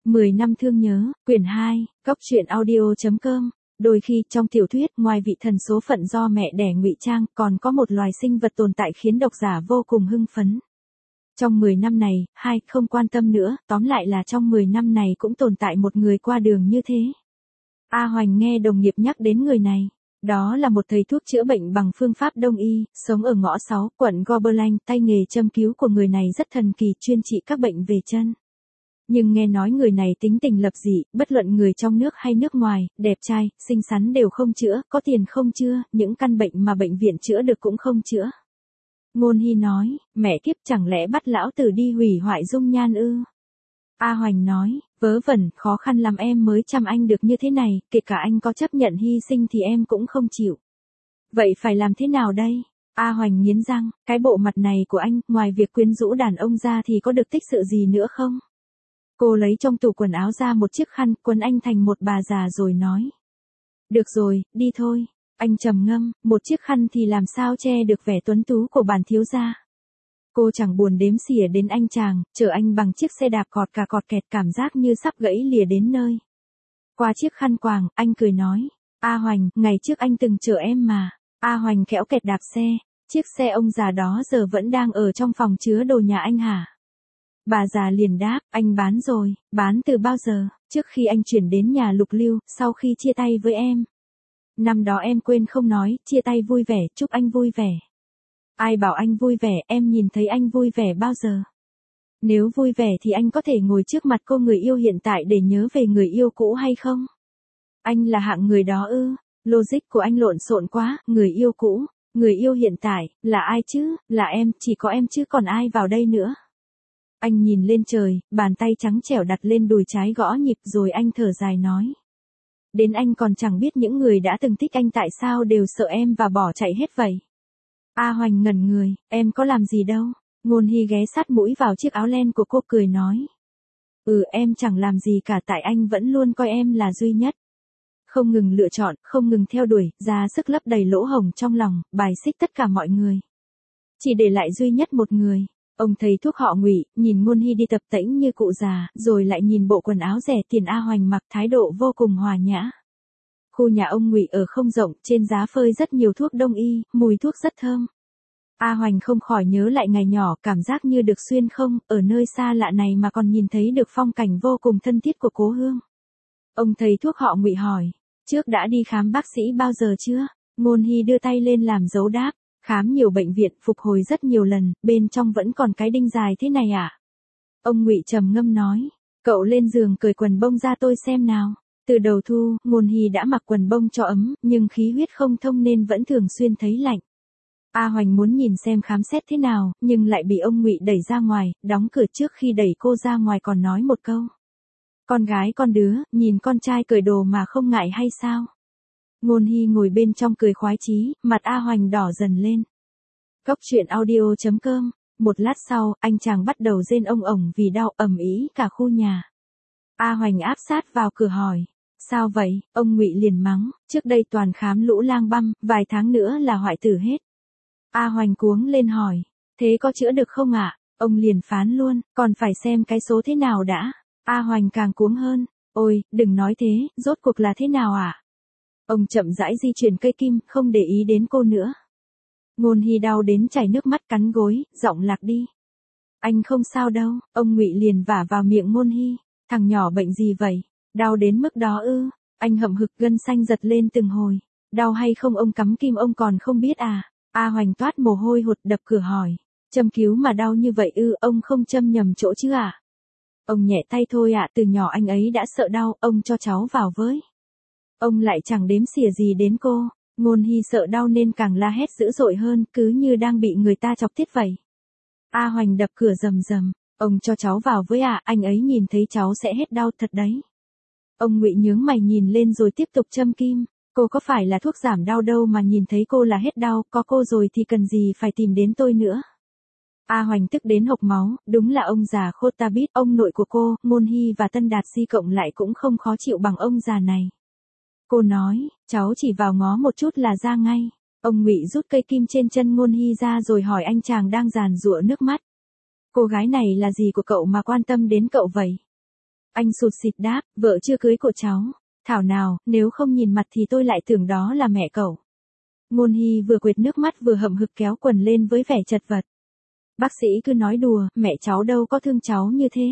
10 năm thương nhớ, quyển 2, Góc truyện audio.com. Đôi khi trong tiểu thuyết, ngoài vị thần số phận do mẹ đẻ ngụy trang, còn có một loài sinh vật tồn tại khiến độc giả vô cùng hưng phấn. Trong 10 năm này, không quan tâm nữa, tóm lại là trong 10 năm này cũng tồn tại một người qua đường như thế. A Hoành nghe đồng nghiệp nhắc đến người này. Đó là một thầy thuốc chữa bệnh bằng phương pháp đông y, sống ở ngõ 6, quận Gobelin. Tay nghề châm cứu của người này rất thần kỳ, chuyên trị các bệnh về chân. Nhưng nghe nói người này tính tình lập dị, bất luận người trong nước hay nước ngoài, đẹp trai, xinh xắn đều không chữa, có tiền không chữa, những căn bệnh mà bệnh viện chữa được cũng không chữa. Ngôn Hy nói, mẹ kiếp, chẳng lẽ bắt lão tử đi hủy hoại dung nhan ư? A Hoành nói, vớ vẩn, khó khăn lắm em mới chăm anh được như thế này, kể cả anh có chấp nhận hy sinh thì em cũng không chịu. Vậy phải làm thế nào đây? A Hoành nghiến răng, cái bộ mặt này của anh, ngoài việc quyến rũ đàn ông ra thì có được tích sự gì nữa không? Cô lấy trong tủ quần áo ra một chiếc khăn, quấn anh thành một bà già rồi nói. Được rồi, đi thôi. Anh trầm ngâm, một chiếc khăn thì làm sao che được vẻ tuấn tú của bản thiếu gia. Cô chẳng buồn đếm xỉa đến anh chàng, chở anh bằng chiếc xe đạp cọt cà cọt kẹt, cảm giác như sắp gãy lìa đến nơi. Qua chiếc khăn quàng, anh cười nói. A Hoành, ngày trước anh từng chở em mà. A Hoành khẽo kẹt đạp xe. Chiếc xe ông già đó giờ vẫn đang ở trong phòng chứa đồ nhà anh hả? Bà già liền đáp, anh bán rồi. Bán từ bao giờ? Trước khi anh chuyển đến nhà Lục Lưu, sau khi chia tay với em. Năm đó em quên không nói, chia tay vui vẻ, chúc anh vui vẻ. Ai bảo anh vui vẻ, em nhìn thấy anh vui vẻ bao giờ? Nếu vui vẻ thì anh có thể ngồi trước mặt cô người yêu hiện tại để nhớ về người yêu cũ hay không? Anh là hạng người đó ư? Logic của anh lộn xộn quá, người yêu cũ, người yêu hiện tại, là ai chứ? Là em, chỉ có em chứ còn ai vào đây nữa? Anh nhìn lên trời, bàn tay trắng trẻo đặt lên đùi trái gõ nhịp rồi anh thở dài nói. Đến anh còn chẳng biết những người đã từng thích anh tại sao đều sợ em và bỏ chạy hết vậy. A Hoành ngẩn người, em có làm gì đâu. Ngôn Hy ghé sát mũi vào chiếc áo len của cô cười nói. Em chẳng làm gì cả, tại anh vẫn luôn coi em là duy nhất. Không ngừng lựa chọn, không ngừng theo đuổi, ra sức lấp đầy lỗ hổng trong lòng, bài xích tất cả mọi người. Chỉ để lại duy nhất một người. Ông thầy thuốc họ Ngụy, nhìn Ngôn Hy đi tập tễnh như cụ già, rồi lại nhìn bộ quần áo rẻ tiền A Hoành mặc, thái độ vô cùng hòa nhã. Khu nhà ông Ngụy ở không rộng, trên giá phơi rất nhiều thuốc đông y, mùi thuốc rất thơm. A Hoành không khỏi nhớ lại ngày nhỏ, cảm giác như được xuyên không, ở nơi xa lạ này mà còn nhìn thấy được phong cảnh vô cùng thân thiết của cố hương. Ông thầy thuốc họ Ngụy hỏi, trước đã đi khám bác sĩ bao giờ chưa? Ngôn Hy đưa tay lên làm dấu đáp. Khám nhiều bệnh viện, phục hồi rất nhiều lần, bên trong vẫn còn cái đinh dài thế này à? Ông Ngụy trầm ngâm nói, cậu lên giường cởi quần bông ra tôi xem nào. Từ đầu thu, Ngôn Hy đã mặc quần bông cho ấm, nhưng khí huyết không thông nên vẫn thường xuyên thấy lạnh. A Hoành muốn nhìn xem khám xét thế nào, nhưng lại bị ông Ngụy đẩy ra ngoài, đóng cửa trước khi đẩy cô ra ngoài còn nói một câu. Con gái con đứa, nhìn con trai cởi đồ mà không ngại hay sao? Ngôn Hy ngồi bên trong cười khoái chí, mặt A Hoành đỏ dần lên. Góc truyện audio.com. Một lát sau, anh chàng bắt đầu rên ông ổng vì đau, ầm ĩ cả khu nhà. A Hoành áp sát vào cửa hỏi. Sao vậy? Ông Ngụy liền mắng, trước đây toàn khám lũ lang băm, vài tháng nữa là hoại tử hết. A Hoành cuống lên hỏi, thế có chữa được không ạ? Ông liền phán luôn, còn phải xem cái số thế nào đã. A Hoành càng cuống hơn, ôi, đừng nói thế, rốt cuộc là thế nào ạ? Ông chậm rãi di chuyển cây kim, không để ý đến cô nữa. Ngôn Hy đau đến chảy nước mắt, cắn gối, giọng lạc đi. Anh không sao đâu, ông Ngụy liền vả vào miệng Ngôn Hy. Thằng nhỏ bệnh gì vậy? Đau đến mức đó ư? Anh hậm hực, gân xanh giật lên từng hồi. Đau hay không ông cắm kim ông còn không biết à? A Hoành toát mồ hôi hột, đập cửa hỏi. Châm cứu mà đau như vậy ư? Ông không châm nhầm chỗ chứ à? Ông nhẹ tay thôi ạ, từ nhỏ anh ấy đã sợ đau, ông cho cháu vào với. Ông lại chẳng đếm xỉa gì đến cô. Ngôn Hy sợ đau nên càng la hét dữ dội hơn, cứ như đang bị người ta chọc tiết vậy. A Hoành đập cửa rầm rầm. Ông cho cháu vào với ạ, anh ấy nhìn thấy cháu sẽ hết đau thật đấy. Ông Ngụy nhướng mày nhìn lên rồi tiếp tục châm kim. Cô có phải là thuốc giảm đau đâu mà nhìn thấy cô là hết đau, có cô rồi thì cần gì phải tìm đến tôi nữa. A Hoành tức đến hộc máu, đúng là ông già Khotabit, ông nội của cô, Ngôn Hy và Tân Đạt Si cộng lại cũng không khó chịu bằng ông già này. Cô nói, cháu chỉ vào ngó một chút là ra ngay. Ông Ngụy rút cây kim trên chân Ngôn Hy ra rồi hỏi anh chàng đang giàn giụa nước mắt. Cô gái này là gì của cậu mà quan tâm đến cậu vậy? Anh sụt sịt đáp, vợ chưa cưới của cháu. Thảo nào, nếu không nhìn mặt thì tôi lại tưởng đó là mẹ cậu. Ngôn Hy vừa quệt nước mắt vừa hậm hực kéo quần lên với vẻ chật vật. Bác sĩ cứ nói đùa, mẹ cháu đâu có thương cháu như thế.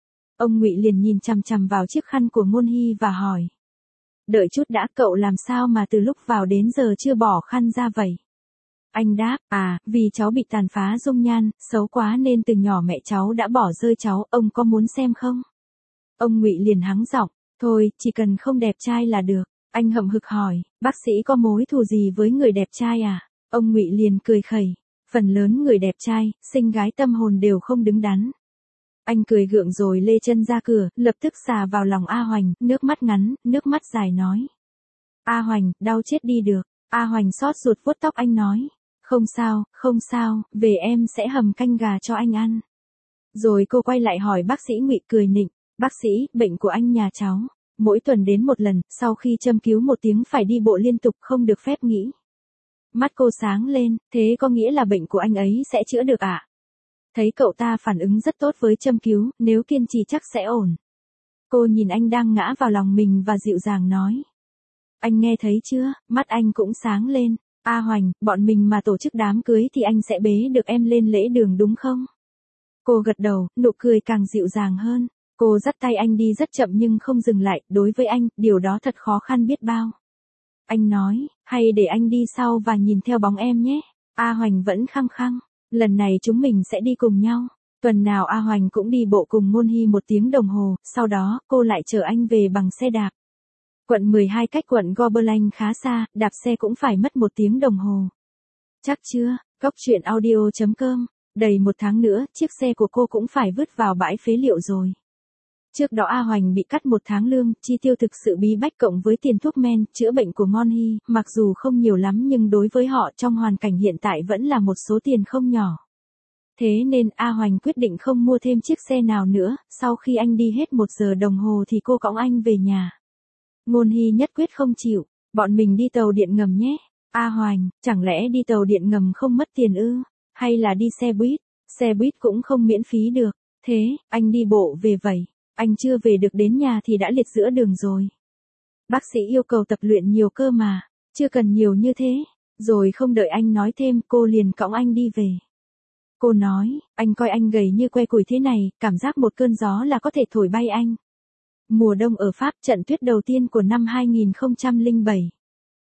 Ông Ngụy liền nhìn chằm chằm vào chiếc khăn của Ngôn Hy và hỏi. Đợi chút đã, cậu làm sao mà từ lúc vào đến giờ chưa bỏ khăn ra vậy? Anh đáp, vì cháu bị tàn phá dung nhan, xấu quá nên từ nhỏ mẹ cháu đã bỏ rơi cháu, ông có muốn xem không? Ông Ngụy liền hắng giọng, thôi, chỉ cần không đẹp trai là được. Anh hậm hực hỏi, bác sĩ có mối thù gì với người đẹp trai à? Ông Ngụy liền cười khẩy, phần lớn người đẹp trai, xinh gái tâm hồn đều không đứng đắn. Anh cười gượng rồi lê chân ra cửa, lập tức xà vào lòng A Hoành, nước mắt ngắn, nước mắt dài nói. A Hoành, đau chết đi được. A Hoành xót ruột vuốt tóc anh nói. Không sao, về em sẽ hầm canh gà cho anh ăn. Rồi cô quay lại hỏi bác sĩ Ngụy cười nịnh, bác sĩ, bệnh của anh nhà cháu, mỗi tuần đến một lần, sau khi châm cứu 1 tiếng phải đi bộ liên tục không được phép nghỉ. Mắt cô sáng lên, thế có nghĩa là bệnh của anh ấy sẽ chữa được ạ? Thấy cậu ta phản ứng rất tốt với châm cứu, nếu kiên trì chắc sẽ ổn. Cô nhìn anh đang ngã vào lòng mình và dịu dàng nói. Anh nghe thấy chưa, mắt anh cũng sáng lên. A Hoành, bọn mình mà tổ chức đám cưới thì anh sẽ bế được em lên lễ đường đúng không? Cô gật đầu, nụ cười càng dịu dàng hơn. Cô dắt tay anh đi rất chậm nhưng không dừng lại, đối với anh, điều đó thật khó khăn biết bao. Anh nói, hay để anh đi sau và nhìn theo bóng em nhé. A Hoành vẫn khăng khăng, lần này chúng mình sẽ đi cùng nhau. Tuần nào A Hoành cũng đi bộ cùng Ngôn Hy 1 tiếng đồng hồ, sau đó, cô lại chở anh về bằng xe đạp. Quận 12 cách quận Gobelin khá xa, đạp xe cũng phải mất 1 tiếng đồng hồ. Chắc chưa, Cóc truyện audio.com, đầy 1 tháng nữa, chiếc xe của cô cũng phải vứt vào bãi phế liệu rồi. Trước đó A Hoành bị cắt 1 tháng lương, chi tiêu thực sự bí bách cộng với tiền thuốc men, chữa bệnh của Ngôn Hy, mặc dù không nhiều lắm nhưng đối với họ trong hoàn cảnh hiện tại vẫn là một số tiền không nhỏ. Thế nên A Hoành quyết định không mua thêm chiếc xe nào nữa, sau khi anh đi hết 1 giờ đồng hồ thì cô cõng anh về nhà. Ngôn Hy nhất quyết không chịu, bọn mình đi tàu điện ngầm nhé. A Hoành, chẳng lẽ đi tàu điện ngầm không mất tiền ư? Hay là đi xe buýt cũng không miễn phí được. Thế, anh đi bộ về vậy. Anh chưa về được đến nhà thì đã liệt giữa đường rồi. Bác sĩ yêu cầu tập luyện nhiều cơ mà, chưa cần nhiều như thế. Rồi không đợi anh nói thêm, cô liền cõng anh đi về. Cô nói, anh coi anh gầy như que củi thế này, cảm giác một cơn gió là có thể thổi bay anh. Mùa đông ở Pháp, trận tuyết đầu tiên của năm 2007.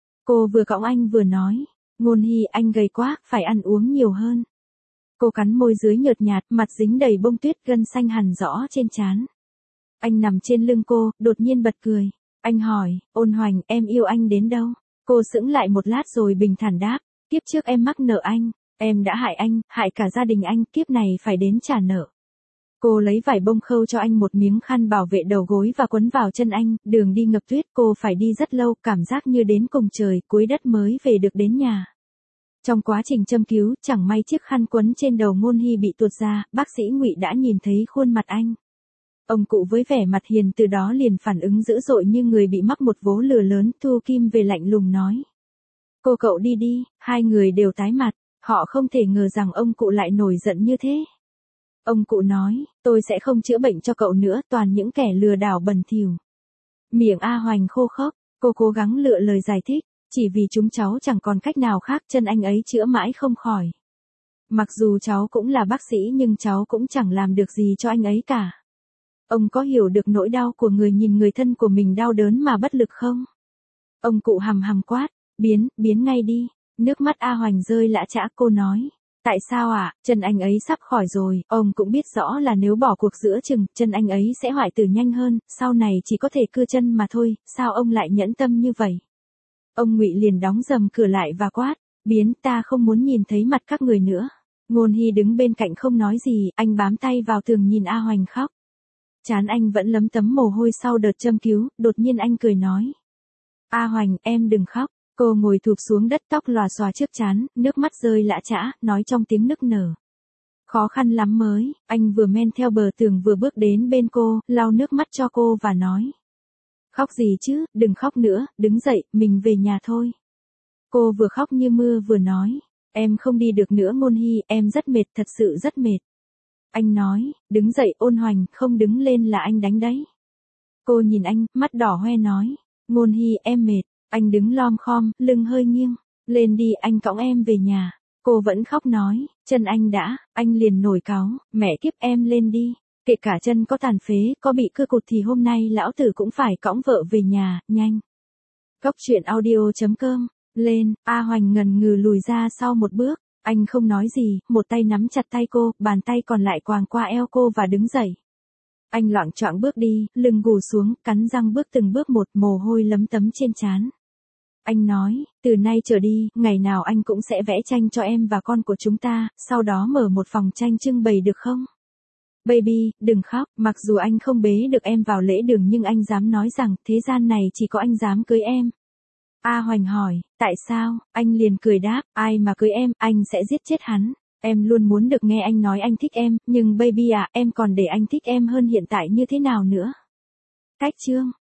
Cô vừa cõng anh vừa nói, Ngôn Hy, anh gầy quá, phải ăn uống nhiều hơn. Cô cắn môi dưới nhợt nhạt, mặt dính đầy bông tuyết, gân xanh hằn rõ trên trán. Anh nằm trên lưng cô, đột nhiên bật cười. Anh hỏi, Ôn Hoành, em yêu anh đến đâu? Cô sững lại một lát rồi bình thản đáp, kiếp trước em mắc nợ anh, em đã hại anh, hại cả gia đình anh, kiếp này phải đến trả nợ. Cô lấy vải bông khâu cho anh một miếng khăn bảo vệ đầu gối và quấn vào chân anh, đường đi ngập tuyết, cô phải đi rất lâu, cảm giác như đến cùng trời, cuối đất mới về được đến nhà. Trong quá trình châm cứu, chẳng may chiếc khăn quấn trên đầu Ngôn Hy bị tuột ra, bác sĩ Ngụy đã nhìn thấy khuôn mặt anh. Ông cụ với vẻ mặt hiền từ đó liền phản ứng dữ dội như người bị mắc một vố lửa lớn, thu kim về lạnh lùng nói. Cô cậu đi đi, hai người đều tái mặt, họ không thể ngờ rằng ông cụ lại nổi giận như thế. Ông cụ nói, tôi sẽ không chữa bệnh cho cậu nữa, toàn những kẻ lừa đảo bẩn thỉu. Miệng A Hoành khô khốc, cô cố gắng lựa lời giải thích, chỉ vì chúng cháu chẳng còn cách nào khác, chân anh ấy chữa mãi không khỏi. Mặc dù cháu cũng là bác sĩ nhưng cháu cũng chẳng làm được gì cho anh ấy cả. Ông có hiểu được nỗi đau của người nhìn người thân của mình đau đớn mà bất lực không? Ông cụ hằm hằm quát, biến ngay đi. Nước mắt A Hoành rơi lã chã, cô nói. Tại sao ạ, chân anh ấy sắp khỏi rồi, ông cũng biết rõ là nếu bỏ cuộc giữa chừng, chân anh ấy sẽ hoại tử nhanh hơn, sau này chỉ có thể cưa chân mà thôi, sao ông lại nhẫn tâm như vậy? Ông Ngụy liền đóng rầm cửa lại và quát, biến, ta không muốn nhìn thấy mặt các người nữa. Ngôn Hy đứng bên cạnh không nói gì, anh bám tay vào tường nhìn A Hoành khóc. Trán anh vẫn lấm tấm mồ hôi sau đợt châm cứu, đột nhiên anh cười nói. A Hoành, em đừng khóc. Cô ngồi thụp xuống đất, tóc lòa xòa trước trán, nước mắt rơi lã chã, nói trong tiếng nức nở. Khó khăn lắm mới, anh vừa men theo bờ tường vừa bước đến bên cô, lau nước mắt cho cô và nói. Khóc gì chứ, đừng khóc nữa, đứng dậy, mình về nhà thôi. Cô vừa khóc như mưa vừa nói. Em không đi được nữa Ngôn Hy, em rất mệt, thật sự rất mệt. Anh nói, đứng dậy Ôn Hoành, không đứng lên là anh đánh đấy. Cô nhìn anh, mắt đỏ hoe nói. Ngôn Hy, em mệt. Anh đứng lom khom, lưng hơi nghiêng. Lên đi, anh cõng em về nhà. Cô vẫn khóc nói, chân anh đã, anh liền nổi cáu, mẹ kiếp em lên đi. Kể cả chân có tàn phế, có bị cưa cụt thì hôm nay lão tử cũng phải cõng vợ về nhà, nhanh. Cốc truyện audio.com, lên, A Hoành ngần ngừ lùi ra sau một bước. Anh không nói gì, một tay nắm chặt tay cô, bàn tay còn lại quàng qua eo cô và đứng dậy. Anh loạng choạng bước đi, lưng gù xuống, cắn răng bước từng bước một, mồ hôi lấm tấm trên trán. Anh nói, từ nay trở đi, ngày nào anh cũng sẽ vẽ tranh cho em và con của chúng ta, sau đó mở một phòng tranh trưng bày được không? Baby, đừng khóc, mặc dù anh không bế được em vào lễ đường nhưng anh dám nói rằng thế gian này chỉ có anh dám cưới em. A Hoành hỏi, tại sao? Anh liền cười đáp, ai mà cưới em, anh sẽ giết chết hắn. Em luôn muốn được nghe anh nói anh thích em, nhưng baby à, em còn để anh thích em hơn hiện tại như thế nào nữa? Cách chương.